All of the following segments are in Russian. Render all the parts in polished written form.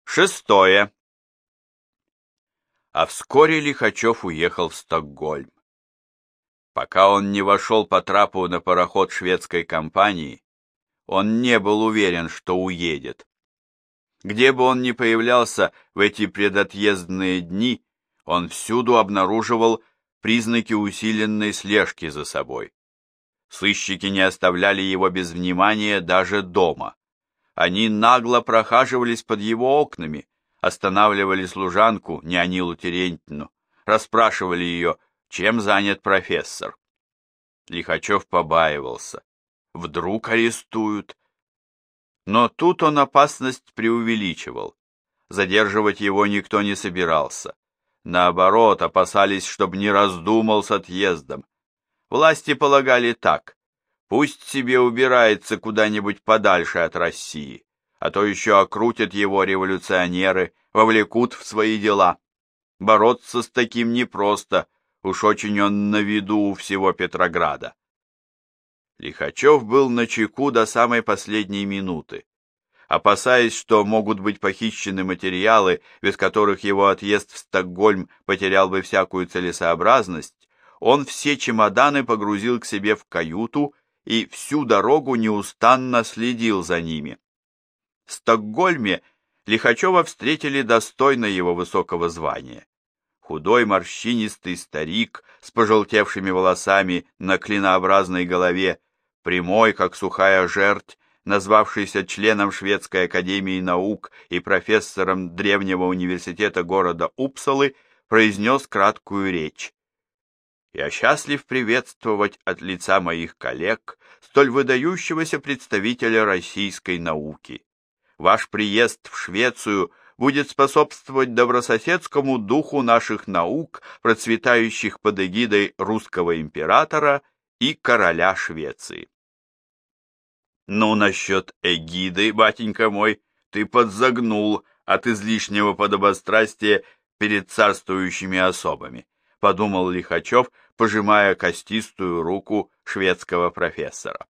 Шестое. А вскоре Лихачев уехал в Стокгольм. Пока он не вошел по трапу на пароход шведской компании, он не был уверен, что уедет. Где бы он ни появлялся в эти предотъездные дни, он всюду обнаруживал признаки усиленной слежки за собой. Сыщики не оставляли его без внимания даже дома. Они нагло прохаживались под его окнами, останавливали служанку, Неонилу Терентьевну, расспрашивали ее, чем занят профессор. Лихачев побаивался. Вдруг арестуют? Но тут он опасность преувеличивал. Задерживать его никто не собирался. Наоборот, опасались, чтобы не раздумал с отъездом. Власти полагали так: пусть себе убирается куда-нибудь подальше от России, а то еще окрутят его революционеры, вовлекут в свои дела. Бороться с таким непросто, уж очень он на виду у всего Петрограда. Лихачев был начеку до самой последней минуты. Опасаясь, что могут быть похищены материалы, без которых его отъезд в Стокгольм потерял бы всякую целесообразность, он все чемоданы погрузил к себе в каюту и всю дорогу неустанно следил за ними. В Стокгольме Лихачева встретили достойно его высокого звания. Худой морщинистый старик с пожелтевшими волосами на клинообразной голове, прямой, как сухая жерть, назвавшийся членом Шведской академии наук и профессором древнего университета города Упсалы, произнес краткую речь. «Я счастлив приветствовать от лица моих коллег столь выдающегося представителя российской науки. Ваш приезд в Швецию будет способствовать добрососедскому духу наших наук, процветающих под эгидой русского императора и короля Швеции». «Ну, насчет эгиды, батенька мой, ты подзагнул от излишнего подобострастия перед царствующими особами», подумал Лихачев, пожимая костистую руку шведского профессора.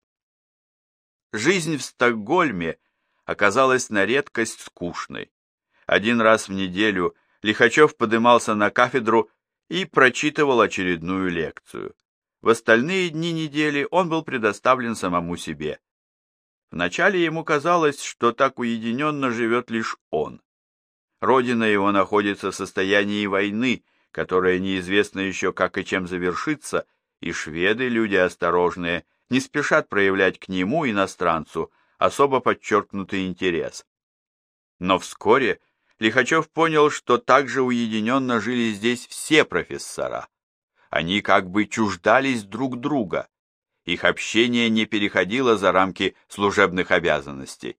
Жизнь в Стокгольме оказалась на редкость скучной. Один раз в неделю Лихачев подымался на кафедру и прочитывал очередную лекцию. В остальные дни недели он был предоставлен самому себе. Вначале ему казалось, что так уединенно живет лишь он. Родина его находится в состоянии войны, которая неизвестно еще как и чем завершится, и шведы, люди осторожные, не спешат проявлять к нему, иностранцу, особо подчеркнутый интерес. Но вскоре Лихачев понял, что также уединенно жили здесь все профессора. Они как бы чуждались друг друга. Их общение не переходило за рамки служебных обязанностей.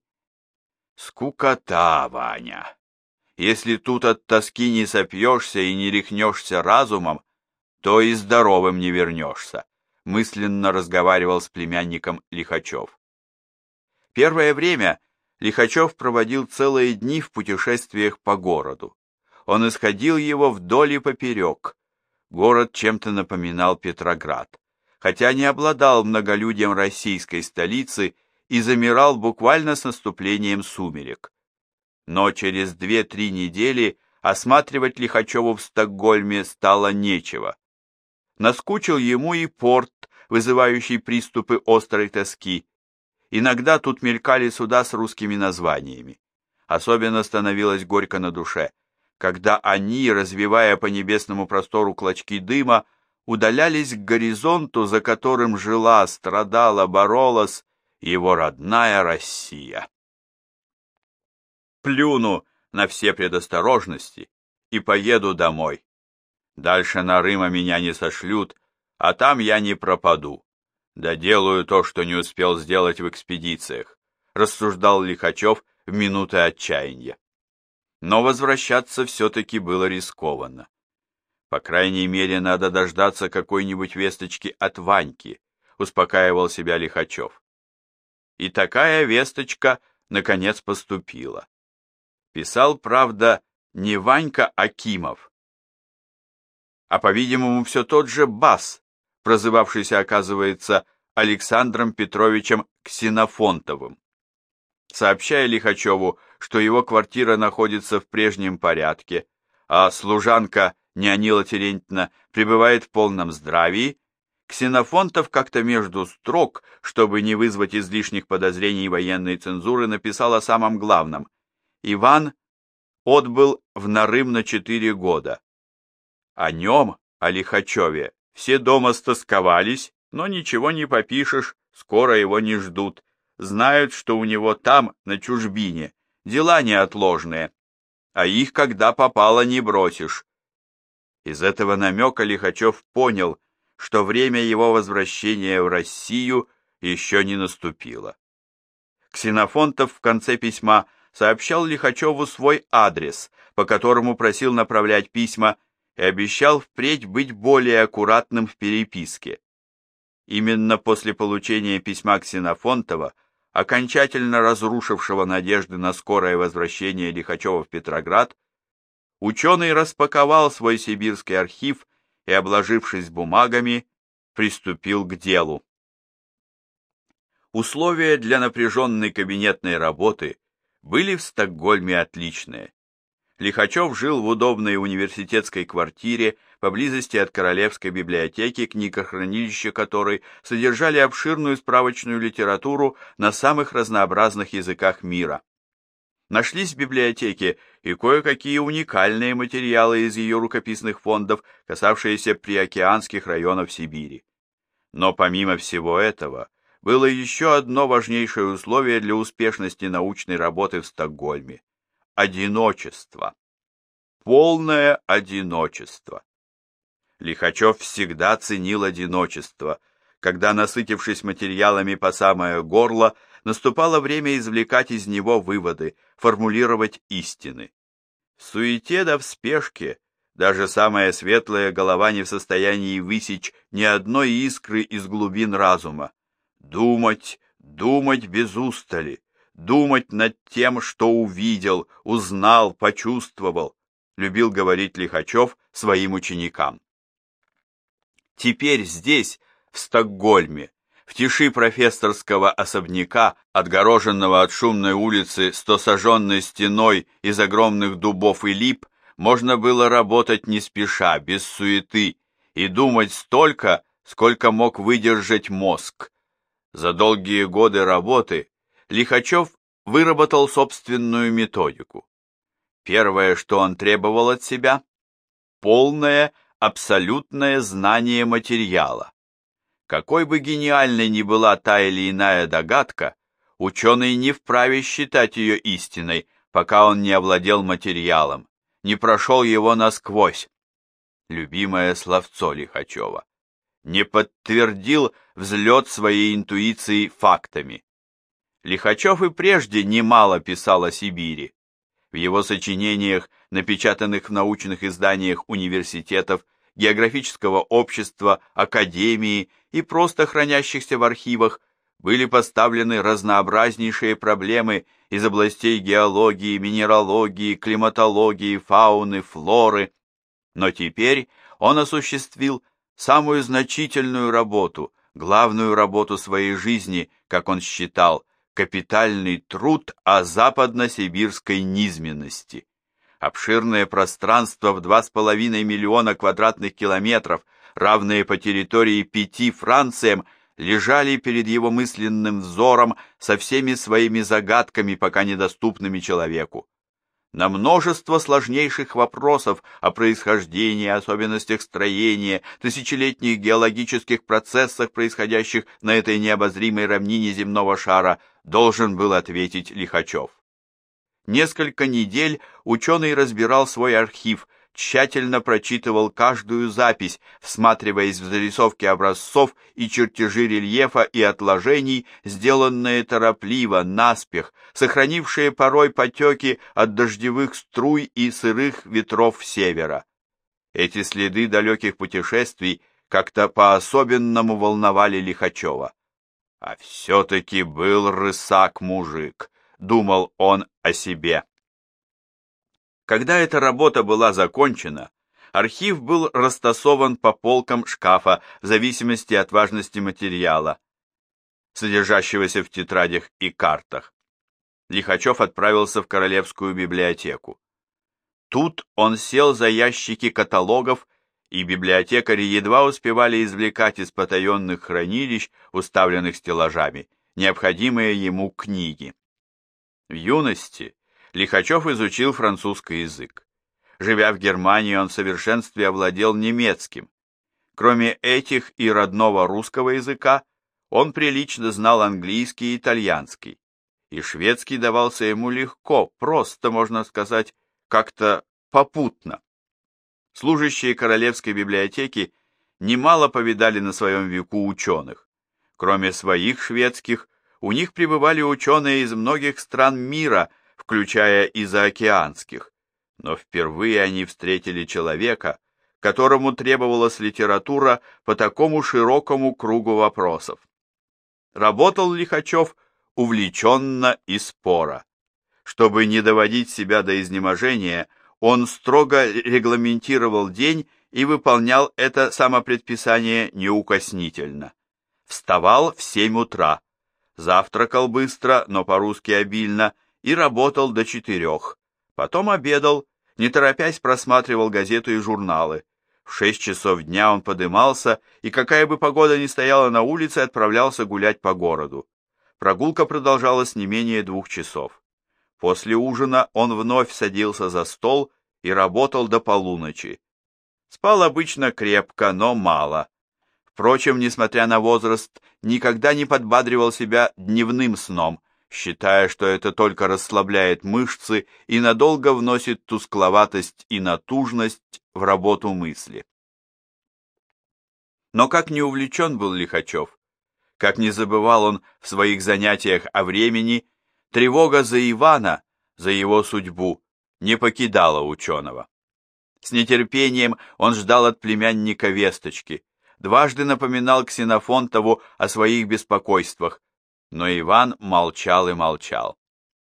«Скукота, Ваня! Если тут от тоски не сопьешься и не рехнешься разумом, то и здоровым не вернешься», мысленно разговаривал с племянником Лихачев. Первое время Лихачев проводил целые дни в путешествиях по городу. Он исходил его вдоль и поперек. Город чем-то напоминал Петроград, хотя не обладал многолюдием российской столицы и замирал буквально с наступлением сумерек. Но через 2-3 недели осматривать Лихачеву в Стокгольме стало нечего. Наскучил ему и порт, вызывающий приступы острой тоски. Иногда тут мелькали суда с русскими названиями. Особенно становилось горько на душе, когда они, развивая по небесному простору клочки дыма, удалялись к горизонту, за которым жила, страдала, боролась его родная Россия. Плюну на все предосторожности и поеду домой. Дальше на Рыма меня не сошлют, а там я не пропаду. Доделаю то, что не успел сделать в экспедициях, рассуждал Лихачев в минуты отчаяния. Но возвращаться все-таки было рискованно. По крайней мере, надо дождаться какой-нибудь весточки от Ваньки, успокаивал себя Лихачев. И такая весточка, наконец, поступила. Писал, правда, не Ванька Акимов, а, по-видимому, все тот же Бас, прозывавшийся, оказывается, Александром Петровичем Ксенофонтовым. Сообщая Лихачеву, что его квартира находится в прежнем порядке, а служанка Неонила Терентьевна пребывает в полном здравии, Ксенофонтов как-то между строк, чтобы не вызвать излишних подозрений военной цензуры, написал о самом главном. Иван отбыл в Нарым на 4 года. О нем, о Лихачеве, все дома стосковались, но ничего не попишешь, скоро его не ждут. Знают, что у него там, на чужбине, дела неотложные, а их, когда попало, не бросишь. Из этого намека Лихачев понял, что время его возвращения в Россию еще не наступило. Ксенофонтов в конце письма сообщал Лихачеву свой адрес, по которому просил направлять письма, и обещал впредь быть более аккуратным в переписке. Именно после получения письма Ксенофонтова, окончательно разрушившего надежды на скорое возвращение Лихачева в Петроград, ученый распаковал свой сибирский архив и, обложившись бумагами, приступил к делу. Условия для напряженной кабинетной работы были в Стокгольме отличные. Лихачев жил в удобной университетской квартире поблизости от Королевской библиотеки, книгохранилища которой содержали обширную справочную литературу на самых разнообразных языках мира. Нашлись в библиотеке и кое-какие уникальные материалы из ее рукописных фондов, касавшиеся приокеанских районов Сибири. Но помимо всего этого, было еще одно важнейшее условие для успешности научной работы в Стокгольме – одиночество. Полное одиночество. Лихачев всегда ценил одиночество, когда, насытившись материалами по самое горло, наступало время извлекать из него выводы, формулировать истины. В суете да в спешке даже самая светлая голова не в состоянии высечь ни одной искры из глубин разума. Думать, думать без устали, думать над тем, что увидел, узнал, почувствовал, любил говорить Лихачев своим ученикам. Теперь здесь, в Стокгольме, в тиши профессорского особняка, отгороженного от шумной улицы стосаженной стеной из огромных дубов и лип, можно было работать не спеша, без суеты, и думать столько, сколько мог выдержать мозг. За долгие годы работы Лихачев выработал собственную методику. Первое, что он требовал от себя – полное, абсолютное знание материала. Какой бы гениальной ни была та или иная догадка, ученый не вправе считать ее истиной, пока он не овладел материалом, не прошел его насквозь. Любимое словцо Лихачева. Не подтвердил взлет своей интуиции фактами. Лихачев и прежде немало писал о Сибири. В его сочинениях, напечатанных в научных изданиях университетов, географического общества, академии и просто хранящихся в архивах, были поставлены разнообразнейшие проблемы из областей геологии, минералогии, климатологии, фауны, флоры. Но теперь он осуществил самую значительную работу, главную работу своей жизни, как он считал, капитальный труд о западно-сибирской низменности. Обширное пространство в 2,5 миллиона квадратных километров, равные по территории 5 Франциям, лежали перед его мысленным взором со всеми своими загадками, пока недоступными человеку. На множество сложнейших вопросов о происхождении, особенностях строения, тысячелетних геологических процессах, происходящих на этой необозримой равнине земного шара, должен был ответить Лихачев. Несколько недель ученый разбирал свой архив, тщательно прочитывал каждую запись, всматриваясь в зарисовки образцов и чертежи рельефа и отложений, сделанные торопливо, наспех, сохранившие порой потеки от дождевых струй и сырых ветров севера. Эти следы далеких путешествий как-то по-особенному волновали Лихачева. А все-таки был рысак-мужик, думал он о себе. Когда эта работа была закончена, архив был растасован по полкам шкафа в зависимости от важности материала, содержащегося в тетрадях и картах. Лихачев отправился в Королевскую библиотеку. Тут он сел за ящики каталогов, и библиотекари едва успевали извлекать из потаенных хранилищ, уставленных стеллажами, необходимые ему книги. В юности Лихачев изучил французский язык. Живя в Германии, он в совершенстве овладел немецким. Кроме этих и родного русского языка, он прилично знал английский и итальянский, и шведский давался ему легко, просто, можно сказать, как-то попутно. Служащие Королевской библиотеки немало повидали на своем веку ученых. Кроме своих шведских, у них пребывали ученые из многих стран мира, включая и заокеанских, но впервые они встретили человека, которому требовалась литература по такому широкому кругу вопросов. Работал Лихачев увлеченно и споро. Чтобы не доводить себя до изнеможения, он строго регламентировал день и выполнял это самопредписание неукоснительно. Вставал в 7 утра, завтракал быстро, но по-русски обильно, и работал до 4. Потом обедал, не торопясь просматривал газеты и журналы. В 6 часов дня он подымался, и какая бы погода ни стояла на улице, отправлялся гулять по городу. Прогулка продолжалась не менее 2 часов. После ужина он вновь садился за стол и работал до полуночи. Спал обычно крепко, но мало. Впрочем, несмотря на возраст, никогда не подбадривал себя дневным сном, считая, что это только расслабляет мышцы и надолго вносит тускловатость и натужность в работу мысли. Но как не увлечен был Лихачев, как не забывал он в своих занятиях о времени, тревога за Ивана, за его судьбу, не покидала ученого. С нетерпением он ждал от племянника весточки, дважды напоминал Ксенофонтову о своих беспокойствах, но Иван молчал и молчал.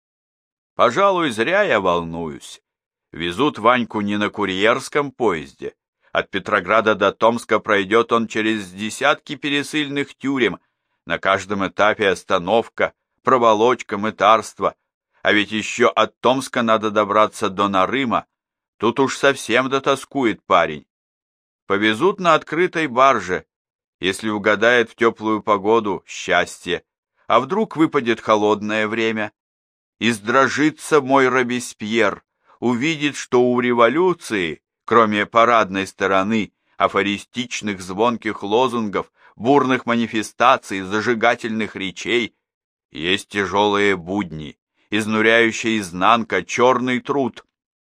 «Пожалуй, зря я волнуюсь. Везут Ваньку не на курьерском поезде. От Петрограда до Томска пройдет он через десятки пересыльных тюрем, на каждом этапе остановка, проволочка, мытарство. А ведь еще от Томска надо добраться до Нарыма, тут уж совсем дотоскует парень. Повезут на открытой барже, если угадает в теплую погоду — счастье, а вдруг выпадет холодное время. Издрожится мой Робеспьер, увидит, что у революции, кроме парадной стороны, афористичных звонких лозунгов, бурных манифестаций, зажигательных речей, есть тяжелые будни, изнуряющая изнанка, черный труд.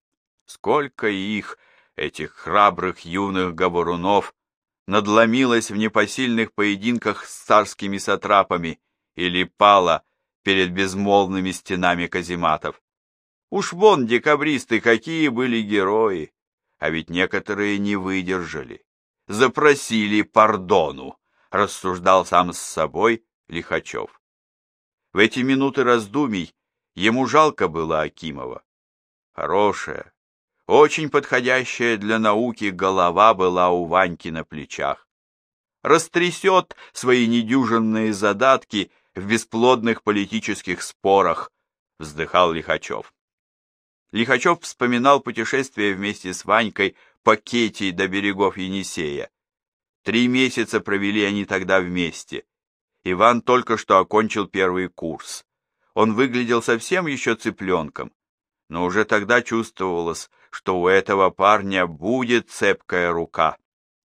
Сколько их, этих храбрых юных говорунов, надломилось в непосильных поединках с царскими сатрапами или пало перед безмолвными стенами казематов. Уж вон декабристы какие были герои, а ведь некоторые не выдержали, запросили пардону, рассуждал сам с собой Лихачев. В эти минуты раздумий ему жалко было Акимова. Хорошая, очень подходящая для науки голова была у Ваньки на плечах. Растрясет свои недюжинные задатки в бесплодных политических спорах, вздыхал Лихачев. Лихачев вспоминал путешествие вместе с Ванькой по Кетии до берегов Енисея. 3 месяца провели они тогда вместе. Иван только что окончил первый курс. Он выглядел совсем еще цыпленком, но уже тогда чувствовалось, что у этого парня будет цепкая рука.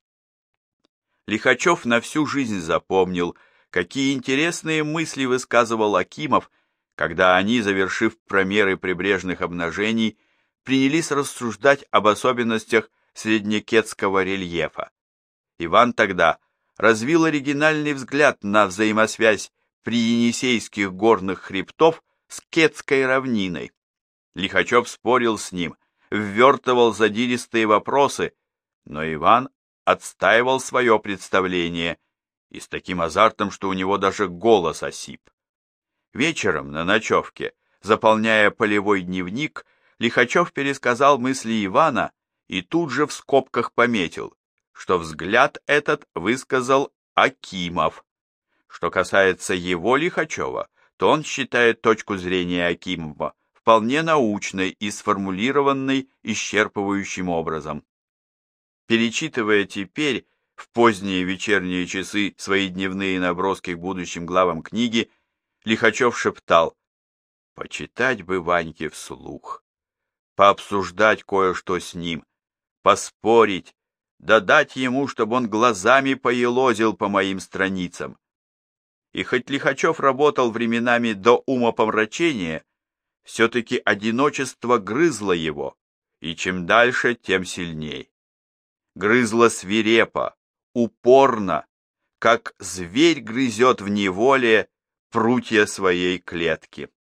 Лихачев на всю жизнь запомнил, какие интересные мысли высказывал Акимов, когда они, завершив промеры прибрежных обнажений, принялись рассуждать об особенностях среднекетского рельефа. Иван тогда развил оригинальный взгляд на взаимосвязь приенисейских горных хребтов с Кетской равниной. Лихачев спорил с ним, ввертывал задиристые вопросы, но Иван отстаивал свое представление и с таким азартом, что у него даже голос осип. Вечером на ночевке, заполняя полевой дневник, Лихачев пересказал мысли Ивана и тут же в скобках пометил, что взгляд этот высказал Акимов. Что касается его, Лихачева, что он считает точку зрения Акимова вполне научной и сформулированной исчерпывающим образом. Перечитывая теперь в поздние вечерние часы свои дневные наброски к будущим главам книги, Лихачев шептал: «Почитать бы Ваньке вслух, пообсуждать кое-что с ним, поспорить, да дать ему, чтобы он глазами поелозил по моим страницам». И хоть Лихачев работал временами до умопомрачения, все-таки одиночество грызло его, и чем дальше, тем сильней. Грызло свирепо, упорно, как зверь грызет в неволе прутья своей клетки.